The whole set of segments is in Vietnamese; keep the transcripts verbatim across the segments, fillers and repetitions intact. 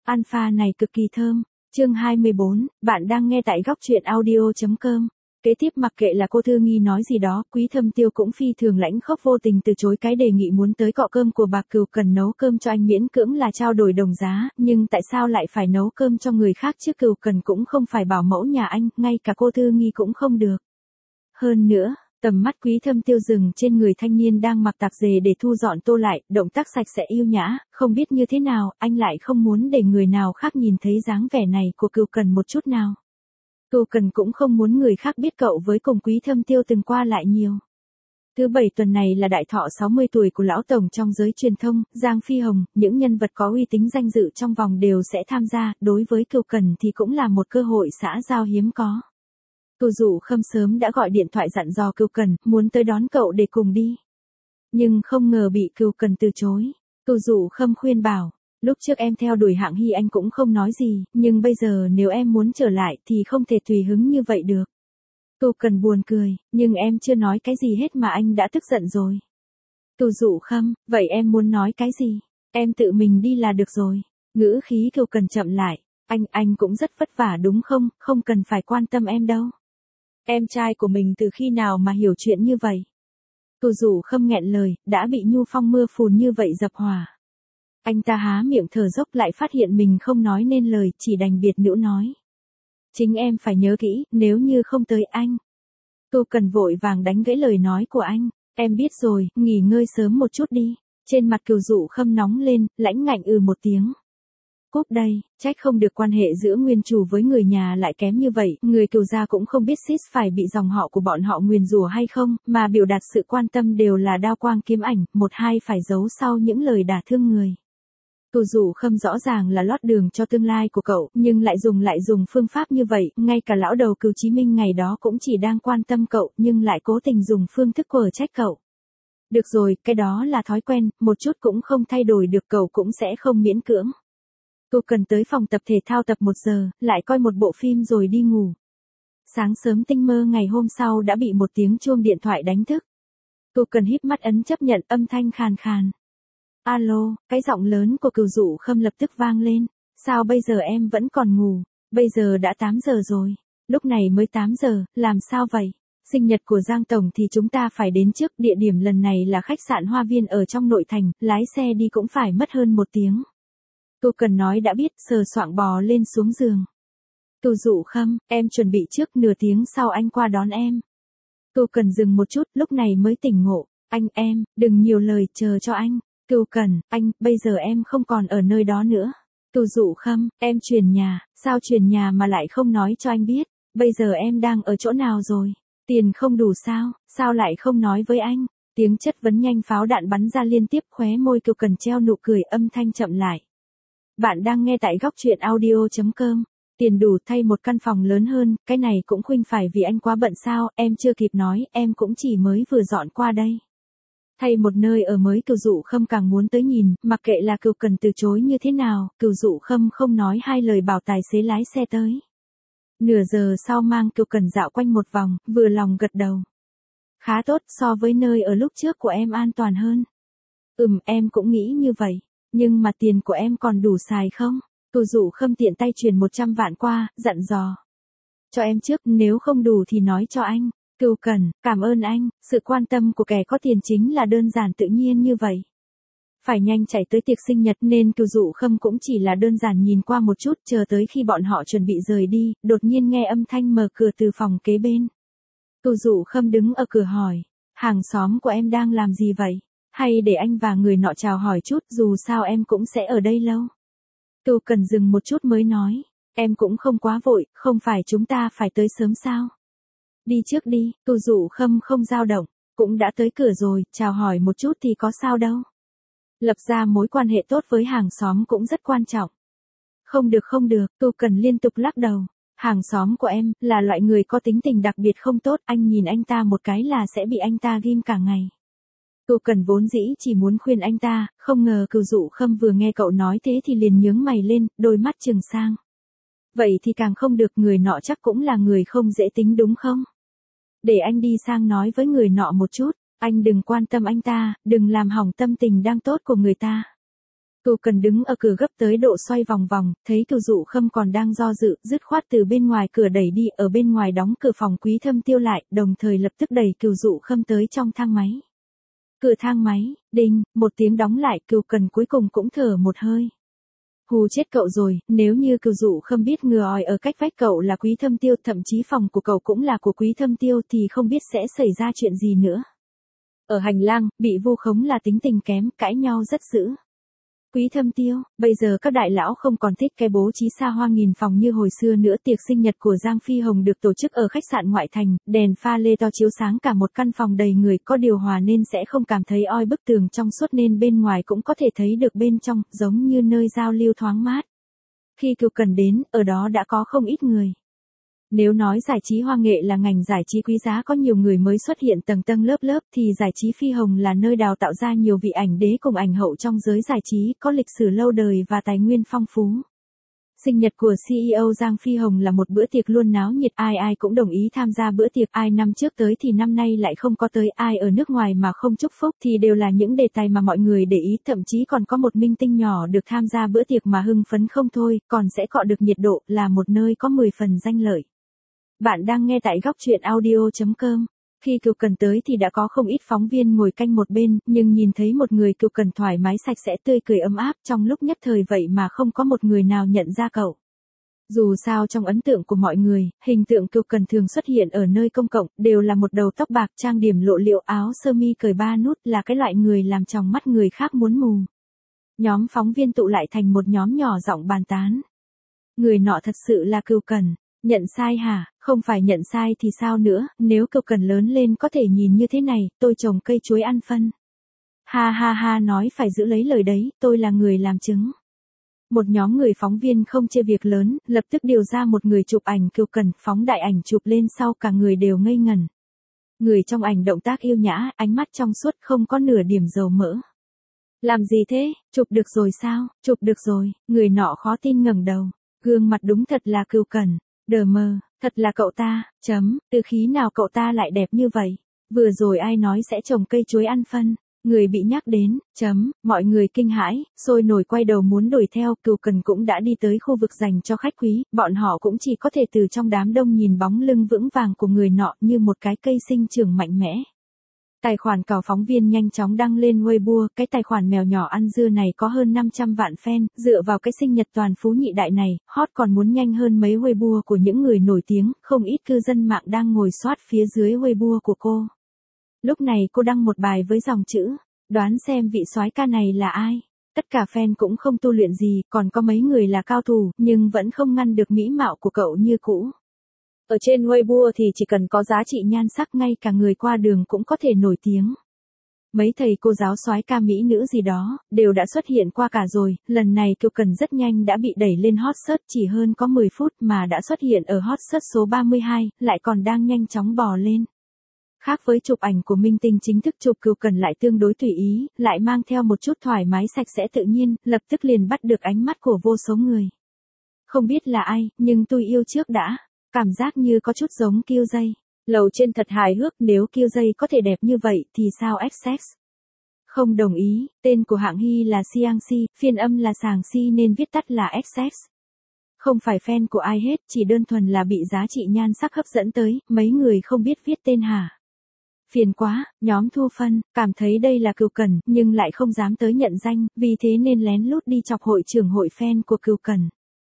Alpha này cực kỳ thơm. Chương hai mươi bốn, bạn đang nghe tại góc truyện audio chấm com. Kế tiếp mặc kệ là cô Thư Nghi nói gì đó, Quý Thâm Tiêu cũng phi thường lãnh khốc vô tình từ chối cái đề nghị muốn tới cọ cơm của bà Cừu Cần nấu cơm cho anh, miễn cưỡng là trao đổi đồng giá, nhưng tại sao lại phải nấu cơm cho người khác chứ? Cừu Cần cũng không phải bảo mẫu nhà anh, ngay cả cô Thư Nghi cũng không được. Hơn nữa, tầm mắt Quý Thâm Tiêu dừng trên người thanh niên đang mặc tạp dề để thu dọn tô lại, động tác sạch sẽ yêu nhã, không biết như thế nào, anh lại không muốn để người nào khác nhìn thấy dáng vẻ này của Cừu Cần một chút nào. Cừu Cần cũng không muốn người khác biết cậu với cùng Quý Thâm Tiêu từng qua lại nhiều. Thứ bảy tuần này là đại thọ sáu mươi tuổi của lão tổng trong giới truyền thông, Giang Phi Hồng, những nhân vật có uy tín danh dự trong vòng đều sẽ tham gia, đối với Cừu Cần thì cũng là một cơ hội xã giao hiếm có. Cừu Dụ Khâm sớm đã gọi điện thoại dặn dò Cừu Cần, muốn tới đón cậu để cùng đi. Nhưng không ngờ bị Cừu Cần từ chối. Cừu Dụ Khâm khuyên bảo, lúc trước em theo đuổi Hạng Hy anh cũng không nói gì, nhưng bây giờ nếu em muốn trở lại thì không thể tùy hứng như vậy được. Cừu Cần buồn cười, nhưng em chưa nói cái gì hết mà anh đã tức giận rồi. Cừu Dụ Khâm, vậy em muốn nói cái gì? Em tự mình đi là được rồi. Ngữ khí Cừu Cần chậm lại, anh, anh cũng rất vất vả đúng không, không cần phải quan tâm em đâu. Em trai của mình từ khi nào mà hiểu chuyện như vậy? Cừu Dụ Khâm nghẹn lời, đã bị nhu phong mưa phùn như vậy dập hòa. Anh ta há miệng thở dốc lại phát hiện mình không nói nên lời, chỉ đành biệt nữ nói. Chính em phải nhớ kỹ, nếu như không tới anh. Cừu Cần vội vàng đánh gãy lời nói của anh, em biết rồi, nghỉ ngơi sớm một chút đi. Trên mặt Cừu Dụ Khâm nóng lên, lãnh ngạnh ừ một tiếng. Cúp đây, trách không được quan hệ giữa nguyên chủ với người nhà lại kém như vậy, người Cừu gia cũng không biết xít phải bị dòng họ của bọn họ nguyền rủa hay không, mà biểu đạt sự quan tâm đều là đao quang kiếm ảnh, một hai phải giấu sau những lời đả thương người. Cừu Dụ Khâm rõ ràng là lót đường cho tương lai của cậu, nhưng lại dùng lại dùng phương pháp như vậy, ngay cả lão đầu Cừu Chí Minh ngày đó cũng chỉ đang quan tâm cậu, nhưng lại cố tình dùng phương thức quở trách cậu. Được rồi, cái đó là thói quen, một chút cũng không thay đổi được, cậu cũng sẽ không miễn cưỡng. Cừu Cần tới phòng tập thể thao tập một giờ, lại coi một bộ phim rồi đi ngủ. Sáng sớm tinh mơ ngày hôm sau đã bị một tiếng chuông điện thoại đánh thức. Cừu Cần híp mắt ấn chấp nhận, âm thanh khàn khàn. Alo, cái giọng lớn của Cừu Dụ Khâm lập tức vang lên. Sao bây giờ em vẫn còn ngủ? Bây giờ đã tám giờ rồi. Lúc này mới tám giờ, làm sao vậy? Sinh nhật của Giang Tổng thì chúng ta phải đến trước, địa điểm lần này là khách sạn Hoa Viên ở trong nội thành, lái xe đi cũng phải mất hơn một tiếng. Cừu Cần nói đã biết, sờ soạng bò lên xuống giường. Cừu Dụ Khâm, em chuẩn bị trước, nửa tiếng sau anh qua đón em. Cừu Cần dừng một chút, lúc này mới tỉnh ngộ. Anh, em, đừng nhiều lời, chờ cho anh. Cừu Cần, anh, bây giờ em không còn ở nơi đó nữa. Cừu Dụ Khâm, em chuyển nhà, sao chuyển nhà mà lại không nói cho anh biết? Bây giờ em đang ở chỗ nào rồi? Tiền không đủ sao, sao lại không nói với anh? Tiếng chất vấn nhanh pháo đạn bắn ra liên tiếp, khóe môi Cừu Cần treo nụ cười, âm thanh chậm lại. Bạn đang nghe tại góc truyện audio chấm com. Tiền đủ thay một căn phòng lớn hơn, cái này cũng khuynh phải vì anh quá bận sao, em chưa kịp nói, em cũng chỉ mới vừa dọn qua đây. Thay một nơi ở mới, Cừu Dụ Khâm càng muốn tới nhìn, mặc kệ là Cừu Cần từ chối như thế nào, Cừu Dụ Khâm không nói hai lời bảo tài xế lái xe tới. Nửa giờ sau mang Cừu Cần dạo quanh một vòng, vừa lòng gật đầu. Khá tốt, so với nơi ở lúc trước của em an toàn hơn. Ừm, em cũng nghĩ như vậy. Nhưng mà tiền của em còn đủ xài không? Cừu Dụ Khâm tiện tay truyền một trăm vạn qua, dặn dò. Cho em trước, nếu không đủ thì nói cho anh. Cừu Cần, cảm ơn anh, sự quan tâm của kẻ có tiền chính là đơn giản tự nhiên như vậy. Phải nhanh chạy tới tiệc sinh nhật nên Cừu Dụ Khâm cũng chỉ là đơn giản nhìn qua một chút, chờ tới khi bọn họ chuẩn bị rời đi, đột nhiên nghe âm thanh mở cửa từ phòng kế bên. Cừu Dụ Khâm đứng ở cửa hỏi, hàng xóm của em đang làm gì vậy? Hay để anh và người nọ chào hỏi chút, dù sao em cũng sẽ ở đây lâu. Cừu Cần dừng một chút mới nói, em cũng không quá vội, không phải chúng ta phải tới sớm sao? Đi trước đi. Cừu Dụ Khâm không dao động, cũng đã tới cửa rồi, chào hỏi một chút thì có sao đâu. Lập ra mối quan hệ tốt với hàng xóm cũng rất quan trọng. Không được không được, Cừu Cần liên tục lắc đầu. Hàng xóm của em, là loại người có tính tình đặc biệt không tốt, anh nhìn anh ta một cái là sẽ bị anh ta ghim cả ngày. Cừu Cần vốn dĩ chỉ muốn khuyên anh ta, không ngờ Cừu Dụ Khâm vừa nghe cậu nói thế thì liền nhướng mày lên, đôi mắt trừng sang. Vậy thì càng không được, người nọ chắc cũng là người không dễ tính đúng không? Để anh đi sang nói với người nọ một chút, anh đừng quan tâm anh ta, đừng làm hỏng tâm tình đang tốt của người ta. Cừu Cần đứng ở cửa gấp tới độ xoay vòng vòng, thấy Cừu Dụ Khâm còn đang do dự, dứt khoát từ bên ngoài cửa đẩy đi, ở bên ngoài đóng cửa phòng Quý Thâm Tiêu lại, đồng thời lập tức đẩy Cừu Dụ Khâm tới trong thang máy. Cửa thang máy, đinh, một tiếng đóng lại, Cừu Cần cuối cùng cũng thở một hơi. Hù chết cậu rồi, nếu như Cừu Dụ Khâm biết ngừa ỏi ở cách vách cậu là Quý Thâm Tiêu, thậm chí phòng của cậu cũng là của Quý Thâm Tiêu thì không biết sẽ xảy ra chuyện gì nữa. Ở hành lang, bị vu khống là tính tình kém, cãi nhau rất dữ. Quý Thâm Tiêu, bây giờ các đại lão không còn thích cái bố trí xa hoa nghìn phòng như hồi xưa nữa. Tiệc sinh nhật của Giang Phi Hồng được tổ chức ở khách sạn ngoại thành, đèn pha lê to chiếu sáng cả một căn phòng đầy người, có điều hòa nên sẽ không cảm thấy oi bức, tường trong suốt nên bên ngoài cũng có thể thấy được bên trong, giống như nơi giao lưu thoáng mát. Khi Cừu Cần đến, ở đó đã có không ít người. Nếu nói giải trí hoa nghệ là ngành giải trí quý giá có nhiều người mới xuất hiện tầng tầng lớp lớp thì giải trí Phi Hồng là nơi đào tạo ra nhiều vị ảnh đế cùng ảnh hậu trong giới giải trí, có lịch sử lâu đời và tài nguyên phong phú. Sinh nhật của xê e ô Giang Phi Hồng là một bữa tiệc luôn náo nhiệt, ai ai cũng đồng ý tham gia bữa tiệc, ai năm trước tới thì năm nay lại không có tới, ai ở nước ngoài mà không chúc phúc thì đều là những đề tài mà mọi người để ý, thậm chí còn có một minh tinh nhỏ được tham gia bữa tiệc mà hưng phấn không thôi, còn sẽ cọ được nhiệt độ, là một nơi có mười phần danh lợi. Bạn đang nghe tại góc truyện audio chấm com. Khi Cừu Cần tới thì đã có không ít phóng viên ngồi canh một bên, nhưng nhìn thấy một người Cừu Cần thoải mái sạch sẽ tươi cười ấm áp, trong lúc nhất thời vậy mà không có một người nào nhận ra cậu. Dù sao trong ấn tượng của mọi người, hình tượng Cừu Cần thường xuất hiện ở nơi công cộng, đều là một đầu tóc bạc trang điểm lộ liễu, áo sơ mi cởi ba nút, là cái loại người làm tròng mắt người khác muốn mù. Nhóm phóng viên tụ lại thành một nhóm nhỏ giọng bàn tán. Người nọ thật sự là Cừu Cần. Nhận sai hả? Không phải nhận sai thì sao nữa, nếu Cừu Cần lớn lên có thể nhìn như thế này, tôi trồng cây chuối ăn phân. Ha ha ha, nói phải giữ lấy lời đấy, tôi là người làm chứng. Một nhóm người phóng viên không chê việc lớn, lập tức điều ra một người chụp ảnh Cừu Cần, phóng đại ảnh chụp lên sau cả người đều ngây ngẩn. Người trong ảnh động tác yêu nhã, ánh mắt trong suốt, không có nửa điểm dầu mỡ. Làm gì thế, chụp được rồi sao, chụp được rồi, người nọ khó tin ngẩng đầu. Gương mặt đúng thật là Cừu Cần. Đờ mờ, thật là cậu ta, chấm, từ khí nào cậu ta lại đẹp như vậy? Vừa rồi ai nói sẽ trồng cây chuối ăn phân? Người bị nhắc đến, chấm, mọi người kinh hãi, sôi nổi quay đầu muốn đuổi theo, Cừu Cần cũng đã đi tới khu vực dành cho khách quý, bọn họ cũng chỉ có thể từ trong đám đông nhìn bóng lưng vững vàng của người nọ như một cái cây sinh trưởng mạnh mẽ. Tài khoản cào phóng viên nhanh chóng đăng lên Weibo, cái tài khoản mèo nhỏ ăn dưa này có hơn năm trăm vạn fan, dựa vào cái sinh nhật toàn phú nhị đại này, hot còn muốn nhanh hơn mấy Weibo của những người nổi tiếng, không ít cư dân mạng đang ngồi soát phía dưới Weibo của cô. Lúc này cô đăng một bài với dòng chữ, đoán xem vị soái ca này là ai. Tất cả fan cũng không tu luyện gì, còn có mấy người là cao thủ, nhưng vẫn không ngăn được mỹ mạo của cậu như cũ. Ở trên Weibo thì chỉ cần có giá trị nhan sắc, ngay cả người qua đường cũng có thể nổi tiếng. Mấy thầy cô giáo soái ca mỹ nữ gì đó, đều đã xuất hiện qua cả rồi, lần này Cừu Cần rất nhanh đã bị đẩy lên hot search, chỉ hơn có mười phút mà đã xuất hiện ở hot search số ba mươi hai, lại còn đang nhanh chóng bò lên. Khác với chụp ảnh của minh tinh chính thức, chụp Cừu Cần lại tương đối tùy ý, lại mang theo một chút thoải mái sạch sẽ tự nhiên, lập tức liền bắt được ánh mắt của vô số người. Không biết là ai, nhưng tôi yêu trước đã. Cảm giác như có chút giống Kiêu Dây. Lầu trên thật hài hước, nếu Kiêu Dây có thể đẹp như vậy thì sao ích ích? Không đồng ý, tên của hạng Hy là Siang Si, phiên âm là Sàng Si nên viết tắt là ích ích. Không phải fan của ai hết, chỉ đơn thuần là bị giá trị nhan sắc hấp dẫn tới, mấy người không biết viết tên hả? Phiền quá, nhóm Thu Phân, cảm thấy đây là Cừu Cần, nhưng lại không dám tới nhận danh, vì thế nên lén lút đi chọc hội trưởng hội fan của Cừu Cần.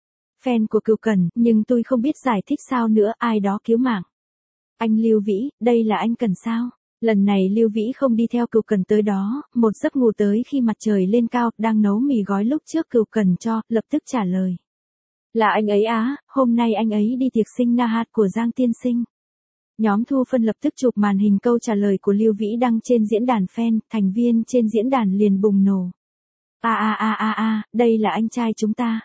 Fan của Cừu Cần, nhưng tôi không biết giải thích sao nữa, ai đó cứu mạng. Anh Lưu Vĩ, đây là anh Cần sao? Lần này Lưu Vĩ không đi theo Cừu Cần tới đó, một giấc ngủ tới khi mặt trời lên cao, đang nấu mì gói lúc trước Cừu Cần cho, lập tức trả lời. Là anh ấy á, hôm nay anh ấy đi tiệc sinh na hạt của Giang Tiên Sinh. Nhóm Thu Phân lập tức chụp màn hình câu trả lời của Lưu Vĩ đăng trên diễn đàn fan, thành viên trên diễn đàn liền bùng nổ. A a a a a, đây là anh trai chúng ta.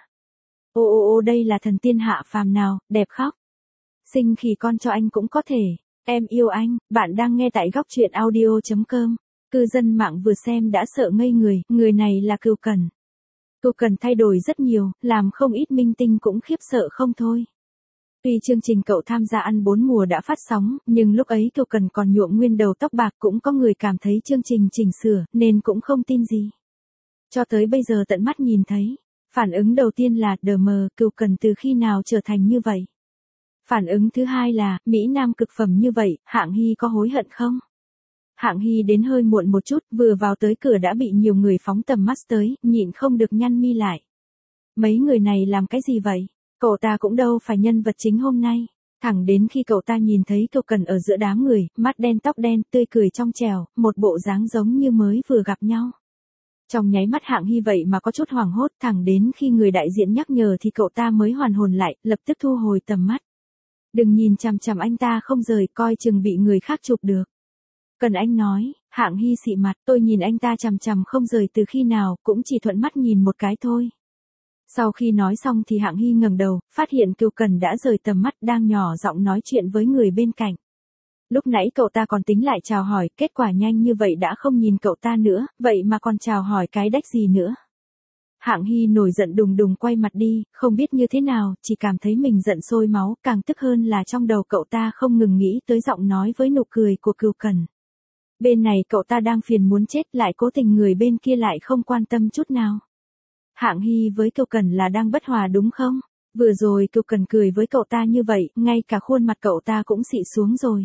Ô ô ô, đây là thần tiên hạ phàm nào, đẹp khóc. Sinh khỉ con cho anh cũng có thể. Em yêu anh. Bạn đang nghe tại góc truyện audio chấm com. Cư dân mạng vừa xem đã sợ ngây người, người này là Cừu Cần. Cừu Cần thay đổi rất nhiều, làm không ít minh tinh cũng khiếp sợ không thôi. Tuy chương trình cậu tham gia ăn bốn mùa đã phát sóng, nhưng lúc ấy Cừu Cần còn nhuộm nguyên đầu tóc bạc, cũng có người cảm thấy chương trình chỉnh sửa, nên cũng không tin gì. Cho tới bây giờ tận mắt nhìn thấy. Phản ứng đầu tiên là, đờ mờ, Cừu Cần từ khi nào trở thành như vậy? Phản ứng thứ hai là, Mỹ Nam cực phẩm như vậy, Hạng Hy có hối hận không? Hạng Hy đến hơi muộn một chút, vừa vào tới cửa đã bị nhiều người phóng tầm mắt tới, nhịn không được nhăn mi lại. Mấy người này làm cái gì vậy? Cậu ta cũng đâu phải nhân vật chính hôm nay. Thẳng đến khi cậu ta nhìn thấy Cừu Cần ở giữa đám người, mắt đen tóc đen, tươi cười trong trẻo, một bộ dáng giống như mới vừa gặp nhau. Trong nháy mắt Hạng Hy vậy mà có chút hoảng hốt, thẳng đến khi người đại diện nhắc nhở thì cậu ta mới hoàn hồn lại, lập tức thu hồi tầm mắt. Đừng nhìn chằm chằm anh ta không rời, coi chừng bị người khác chụp được. Cần Anh nói, Hạng Hy xị mặt, tôi nhìn anh ta chằm chằm không rời từ khi nào, cũng chỉ thuận mắt nhìn một cái thôi. Sau khi nói xong thì Hạng Hy ngẩng đầu, phát hiện Cừu Cần đã rời tầm mắt, đang nhỏ giọng nói chuyện với người bên cạnh. Lúc nãy cậu ta còn tính lại chào hỏi, kết quả nhanh như vậy đã không nhìn cậu ta nữa, vậy mà còn chào hỏi cái đách gì nữa. Hạng Hy nổi giận đùng đùng quay mặt đi, không biết như thế nào, chỉ cảm thấy mình giận sôi máu, càng tức hơn là trong đầu cậu ta không ngừng nghĩ tới giọng nói với nụ cười của Cừu Cần. Bên này cậu ta đang phiền muốn chết, lại cố tình người bên kia lại không quan tâm chút nào. Hạng Hy với Cừu Cần là đang bất hòa đúng không? Vừa rồi Cừu Cần cười với cậu ta như vậy, ngay cả khuôn mặt cậu ta cũng xị xuống rồi.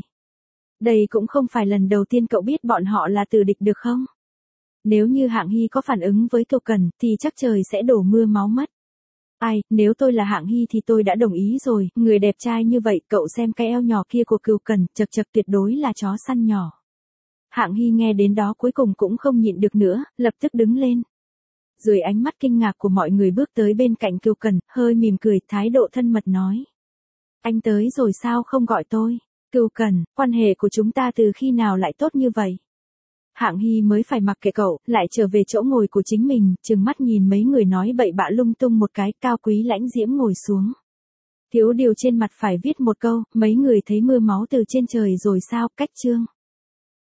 Đây cũng không phải lần đầu tiên cậu biết bọn họ là tử địch được không? Nếu như Hạng Hy có phản ứng với Cừu Cần thì chắc trời sẽ đổ mưa máu mất. Ai, nếu tôi là Hạng Hy thì tôi đã đồng ý rồi, người đẹp trai như vậy, cậu xem cái eo nhỏ kia của Cừu Cần, chật chật tuyệt đối là chó săn nhỏ. Hạng Hy nghe đến đó cuối cùng cũng không nhịn được nữa, lập tức đứng lên. Dưới ánh mắt kinh ngạc của mọi người bước tới bên cạnh Cừu Cần, hơi mỉm cười, thái độ thân mật nói. Anh tới rồi sao không gọi tôi? Cừu Cần, quan hệ của chúng ta từ khi nào lại tốt như vậy? Hạng Hy mới phải mặc kệ cậu, lại trở về chỗ ngồi của chính mình, trừng mắt nhìn mấy người nói bậy bạ lung tung một cái, cao quý lãnh diễm ngồi xuống. Thiếu điều trên mặt phải viết một câu, mấy người thấy mưa máu từ trên trời rồi sao, cách chương.